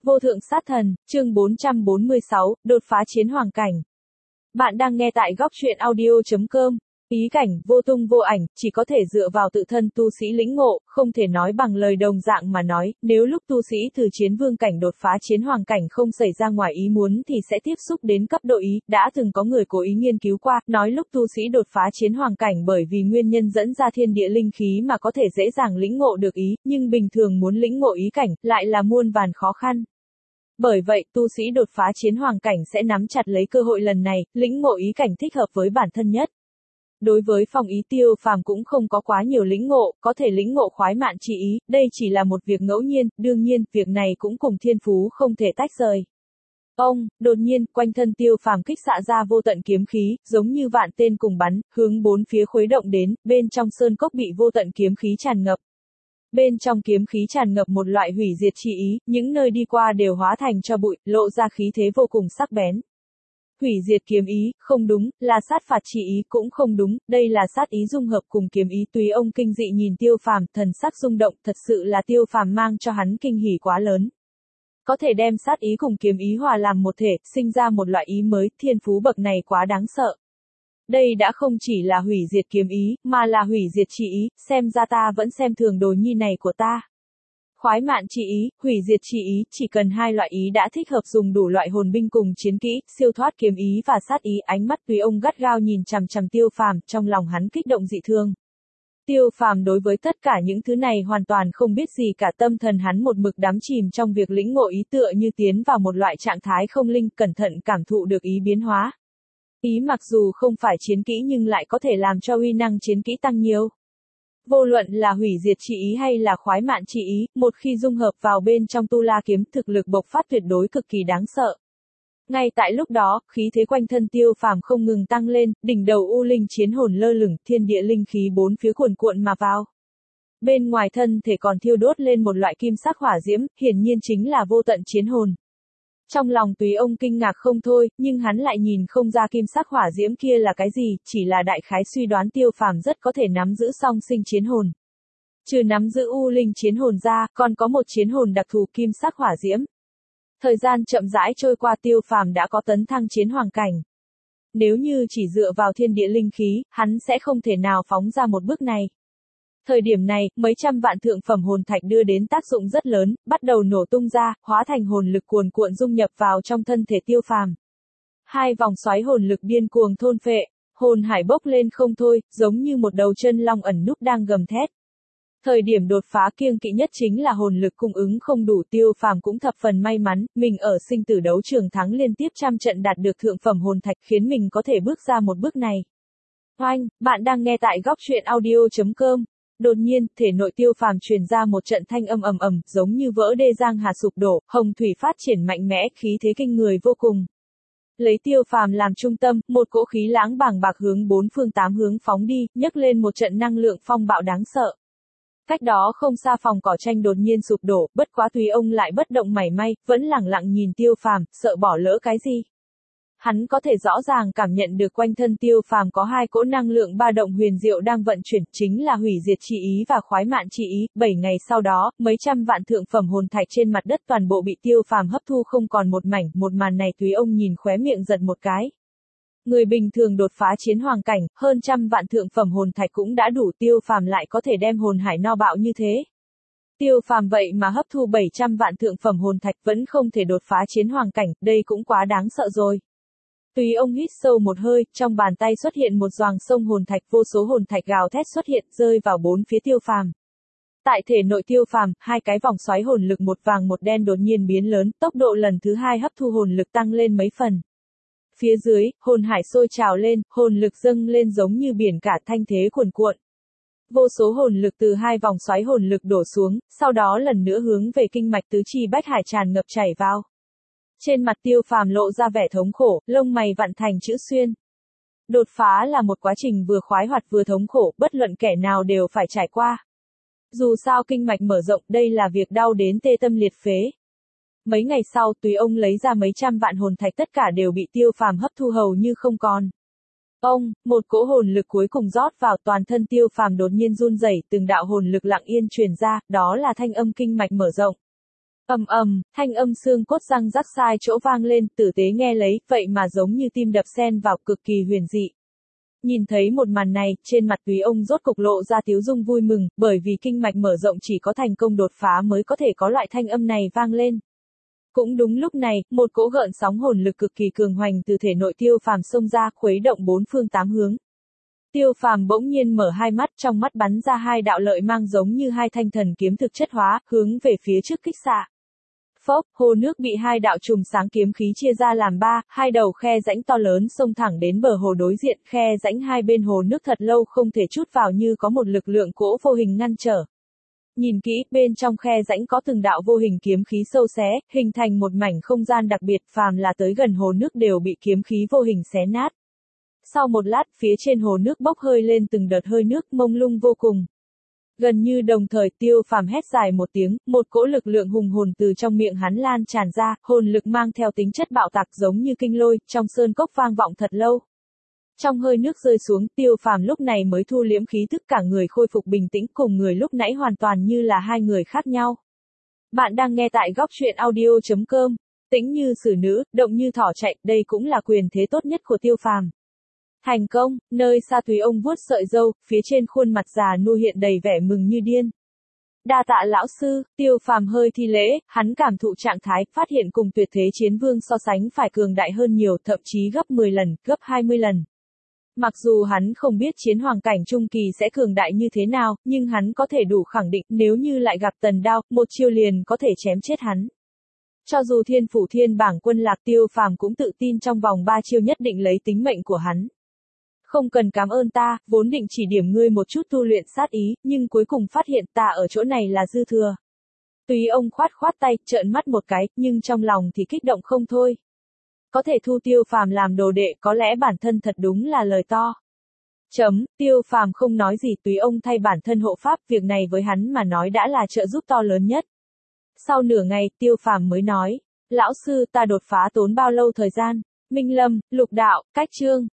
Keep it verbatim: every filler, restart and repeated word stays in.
Vô thượng sát thần, chương bốn trăm bốn mươi sáu, đột phá chiến hoàng cảnh. Bạn đang nghe tại góc truyện audio chấm com. Ý cảnh, vô tung vô ảnh, chỉ có thể dựa vào tự thân tu sĩ lĩnh ngộ, không thể nói bằng lời đồng dạng mà nói, nếu lúc tu sĩ từ chiến vương cảnh đột phá chiến hoàng cảnh không xảy ra ngoài ý muốn thì sẽ tiếp xúc đến cấp độ ý, đã từng có người cố ý nghiên cứu qua, nói lúc tu sĩ đột phá chiến hoàng cảnh bởi vì nguyên nhân dẫn ra thiên địa linh khí mà có thể dễ dàng lĩnh ngộ được ý, nhưng bình thường muốn lĩnh ngộ ý cảnh, lại là muôn vàn khó khăn. Bởi vậy, tu sĩ đột phá chiến hoàng cảnh sẽ nắm chặt lấy cơ hội lần này, lĩnh ngộ ý cảnh thích hợp với bản thân nhất. Đối với Phong Ý Tiêu Phàm cũng không có quá nhiều lĩnh ngộ, có thể lĩnh ngộ khoái mạn chi ý, đây chỉ là một việc ngẫu nhiên, đương nhiên, việc này cũng cùng thiên phú không thể tách rời. Ông, đột nhiên, quanh thân Tiêu Phàm kích xạ ra vô tận kiếm khí, giống như vạn tên cùng bắn, hướng bốn phía khuấy động đến, bên trong sơn cốc bị vô tận kiếm khí tràn ngập. Bên trong kiếm khí tràn ngập một loại hủy diệt chi ý, những nơi đi qua đều hóa thành tro bụi, lộ ra khí thế vô cùng sắc bén. Hủy diệt kiếm ý, không đúng, là sát phạt chi ý cũng không đúng, đây là sát ý dung hợp cùng kiếm ý. Tùy Ông kinh dị nhìn Tiêu Phàm, thần sắc rung động, thật sự là Tiêu Phàm mang cho hắn kinh hỉ quá lớn. Có thể đem sát ý cùng kiếm ý hòa làm một thể, sinh ra một loại ý mới, thiên phú bậc này quá đáng sợ. Đây đã không chỉ là hủy diệt kiếm ý, mà là hủy diệt chi ý, xem ra ta vẫn xem thường đồ nhi này của ta. Khoái mạn chi ý, hủy diệt chi ý, chỉ cần hai loại ý đã thích hợp dùng đủ loại hồn binh cùng chiến kỹ, siêu thoát kiếm ý và sát ý. Ánh mắt Tùy Ông gắt gao nhìn chằm chằm Tiêu Phàm, trong lòng hắn kích động dị thương. Tiêu Phàm đối với tất cả những thứ này hoàn toàn không biết gì cả, tâm thần hắn một mực đắm chìm trong việc lĩnh ngộ ý, tựa như tiến vào một loại trạng thái không linh, cẩn thận cảm thụ được ý biến hóa. Ý mặc dù không phải chiến kỹ nhưng lại có thể làm cho uy năng chiến kỹ tăng nhiều. Vô luận là hủy diệt chi ý hay là khoái mạn chi ý, một khi dung hợp vào bên trong Tu La kiếm, thực lực bộc phát tuyệt đối cực kỳ đáng sợ. Ngay tại lúc đó, khí thế quanh thân Tiêu Phàm không ngừng tăng lên, đỉnh đầu u linh chiến hồn lơ lửng, thiên địa linh khí bốn phía cuồn cuộn mà vào. Bên ngoài thân thể còn thiêu đốt lên một loại kim sắc hỏa diễm, hiển nhiên chính là vô tận chiến hồn. Trong lòng Tùy Ông kinh ngạc không thôi, nhưng hắn lại nhìn không ra kim sắc hỏa diễm kia là cái gì, chỉ là đại khái suy đoán Tiêu Phàm rất có thể nắm giữ song sinh chiến hồn. Trừ nắm giữ u linh chiến hồn ra, còn có một chiến hồn đặc thù kim sắc hỏa diễm. Thời gian chậm rãi trôi qua, Tiêu Phàm đã có tấn thăng chiến hoàng cảnh. Nếu như chỉ dựa vào thiên địa linh khí, hắn sẽ không thể nào phóng ra một bước này. Thời điểm này, mấy trăm vạn thượng phẩm hồn thạch đưa đến tác dụng rất lớn, bắt đầu nổ tung ra, hóa thành hồn lực cuồn cuộn dung nhập vào trong thân thể Tiêu Phàm. Hai vòng xoáy hồn lực điên cuồng thôn phệ, hồn hải bốc lên không thôi, giống như một đầu chân long ẩn núp đang gầm thét. Thời điểm đột phá kiêng kỵ nhất chính là hồn lực cung ứng không đủ, Tiêu Phàm cũng thập phần may mắn, mình ở sinh tử đấu trường thắng liên tiếp trăm trận đạt được thượng phẩm hồn thạch khiến mình có thể bước ra một bước này. Oanh, bạn đang nghe tại góc truyện audio chấm com. Đột nhiên, thể nội Tiêu Phàm truyền ra một trận thanh âm ầm ầm, giống như vỡ đê giang hà sụp đổ, hồng thủy phát triển mạnh mẽ, khí thế kinh người vô cùng. Lấy Tiêu Phàm làm trung tâm, một cỗ khí lãng bàng bạc hướng bốn phương tám hướng phóng đi, nhấc lên một trận năng lượng phong bạo đáng sợ. Cách đó không xa phòng cỏ tranh đột nhiên sụp đổ, bất quá Tùy Ông lại bất động mảy may, vẫn lẳng lặng nhìn Tiêu Phàm, sợ bỏ lỡ cái gì. Hắn có thể rõ ràng cảm nhận được quanh thân Tiêu Phàm có hai cỗ năng lượng ba động huyền diệu đang vận chuyển, chính là hủy diệt chi ý và khoái mạn chi ý. Bảy ngày sau đó, mấy trăm vạn thượng phẩm hồn thạch trên mặt đất toàn bộ bị Tiêu Phàm hấp thu không còn một mảnh, một màn này Tùy Ông nhìn khóe miệng giật một cái. Người bình thường đột phá chiến hoàng cảnh, hơn trăm vạn thượng phẩm hồn thạch cũng đã đủ, Tiêu Phàm lại có thể đem hồn hải no bạo như thế. Tiêu Phàm vậy mà hấp thu bảy trăm vạn thượng phẩm hồn thạch vẫn không thể đột phá chiến hoàng cảnh, đây cũng quá đáng sợ rồi. Tùy Ông hít sâu một hơi, trong bàn tay xuất hiện một doàng sông hồn thạch, vô số hồn thạch gào thét xuất hiện, rơi vào bốn phía Tiêu Phàm. Tại thể nội Tiêu Phàm, hai cái vòng xoáy hồn lực một vàng một đen đột nhiên biến lớn, tốc độ lần thứ hai hấp thu hồn lực tăng lên mấy phần. Phía dưới, hồn hải sôi trào lên, hồn lực dâng lên giống như biển cả, thanh thế cuồn cuộn. Vô số hồn lực từ hai vòng xoáy hồn lực đổ xuống, sau đó lần nữa hướng về kinh mạch tứ chi bách hải tràn ngập chảy vào. Trên mặt Tiêu Phàm lộ ra vẻ thống khổ, lông mày vặn thành chữ xuyên. Đột phá là một quá trình vừa khoái hoạt vừa thống khổ, bất luận kẻ nào đều phải trải qua. Dù sao kinh mạch mở rộng, đây là việc đau đến tê tâm liệt phế. Mấy ngày sau, Tùy Ông lấy ra mấy trăm vạn hồn thạch, tất cả đều bị Tiêu Phàm hấp thu hầu như không còn. Ông, một cỗ hồn lực cuối cùng rót vào, toàn thân Tiêu Phàm đột nhiên run rẩy, từng đạo hồn lực lặng yên truyền ra, đó là thanh âm kinh mạch mở rộng. Ầm ầm, thanh âm xương cốt răng rắc sai chỗ vang lên, tử tế nghe lấy, vậy mà giống như tim đập xen vào, cực kỳ huyền dị. Nhìn thấy một màn này, trên mặt Túy ông rốt cục lộ ra tiếu dung vui mừng, bởi vì kinh mạch mở rộng chỉ có thành công đột phá mới có thể có loại thanh âm này vang lên. Cũng đúng lúc này, một cỗ gợn sóng hồn lực cực kỳ cường hoành từ thể nội Tiêu Phàm xông ra, khuấy động bốn phương tám hướng. Tiêu Phàm bỗng nhiên mở hai mắt, trong mắt bắn ra hai đạo lợi mang giống như hai thanh thần kiếm thực chất hóa, hướng về phía trước kích xạ. Phốc, hồ nước bị hai đạo trùm sáng kiếm khí chia ra làm ba, hai đầu khe rãnh to lớn xông thẳng đến bờ hồ đối diện, khe rãnh hai bên hồ nước thật lâu không thể trút vào như có một lực lượng cỗ vô hình ngăn trở. Nhìn kỹ, bên trong khe rãnh có từng đạo vô hình kiếm khí sâu xé, hình thành một mảnh không gian đặc biệt, phàm là tới gần hồ nước đều bị kiếm khí vô hình xé nát. Sau một lát, phía trên hồ nước bốc hơi lên từng đợt hơi nước mông lung vô cùng. Gần như đồng thời, Tiêu Phàm hét dài một tiếng, một cỗ lực lượng hùng hồn từ trong miệng hắn lan tràn ra, hồn lực mang theo tính chất bạo tạc giống như kinh lôi, trong sơn cốc vang vọng thật lâu. Trong hơi nước rơi xuống, Tiêu Phàm lúc này mới thu liễm khí tức, cả người khôi phục bình tĩnh, cùng người lúc nãy hoàn toàn như là hai người khác nhau. Bạn đang nghe tại góc truyện audio chấm com, tĩnh như xử nữ, động như thỏ chạy, đây cũng là quyền thế tốt nhất của Tiêu Phàm. Thành công, nơi xa Túy ông vuốt sợi râu, phía trên khuôn mặt già nua hiện đầy vẻ mừng như điên. Đa tạ lão sư, Tiêu Phàm hơi thi lễ, hắn cảm thụ trạng thái, phát hiện cùng tuyệt thế chiến vương so sánh phải cường đại hơn nhiều, thậm chí gấp mười lần, gấp hai mươi lần. Mặc dù hắn không biết chiến hoàng cảnh trung kỳ sẽ cường đại như thế nào, nhưng hắn có thể đủ khẳng định, nếu như lại gặp Tần Đao, một chiêu liền có thể chém chết hắn. Cho dù thiên phủ thiên bảng quân lạc, Tiêu Phàm cũng tự tin trong vòng ba chiêu nhất định lấy tính mệnh của hắn. Không cần cảm ơn ta, vốn định chỉ điểm ngươi một chút tu luyện sát ý, nhưng cuối cùng phát hiện ta ở chỗ này là dư thừa. Túy ông khoát khoát tay, trợn mắt một cái, nhưng trong lòng thì kích động không thôi. Có thể thu Tiêu Phàm làm đồ đệ, có lẽ bản thân thật đúng là lời to. Chấm, Tiêu Phàm không nói gì, Túy ông thay bản thân hộ pháp, việc này với hắn mà nói đã là trợ giúp to lớn nhất. Sau nửa ngày, Tiêu Phàm mới nói, lão sư, ta đột phá tốn bao lâu thời gian? Minh Lâm, Lục Đạo, Cách Chương.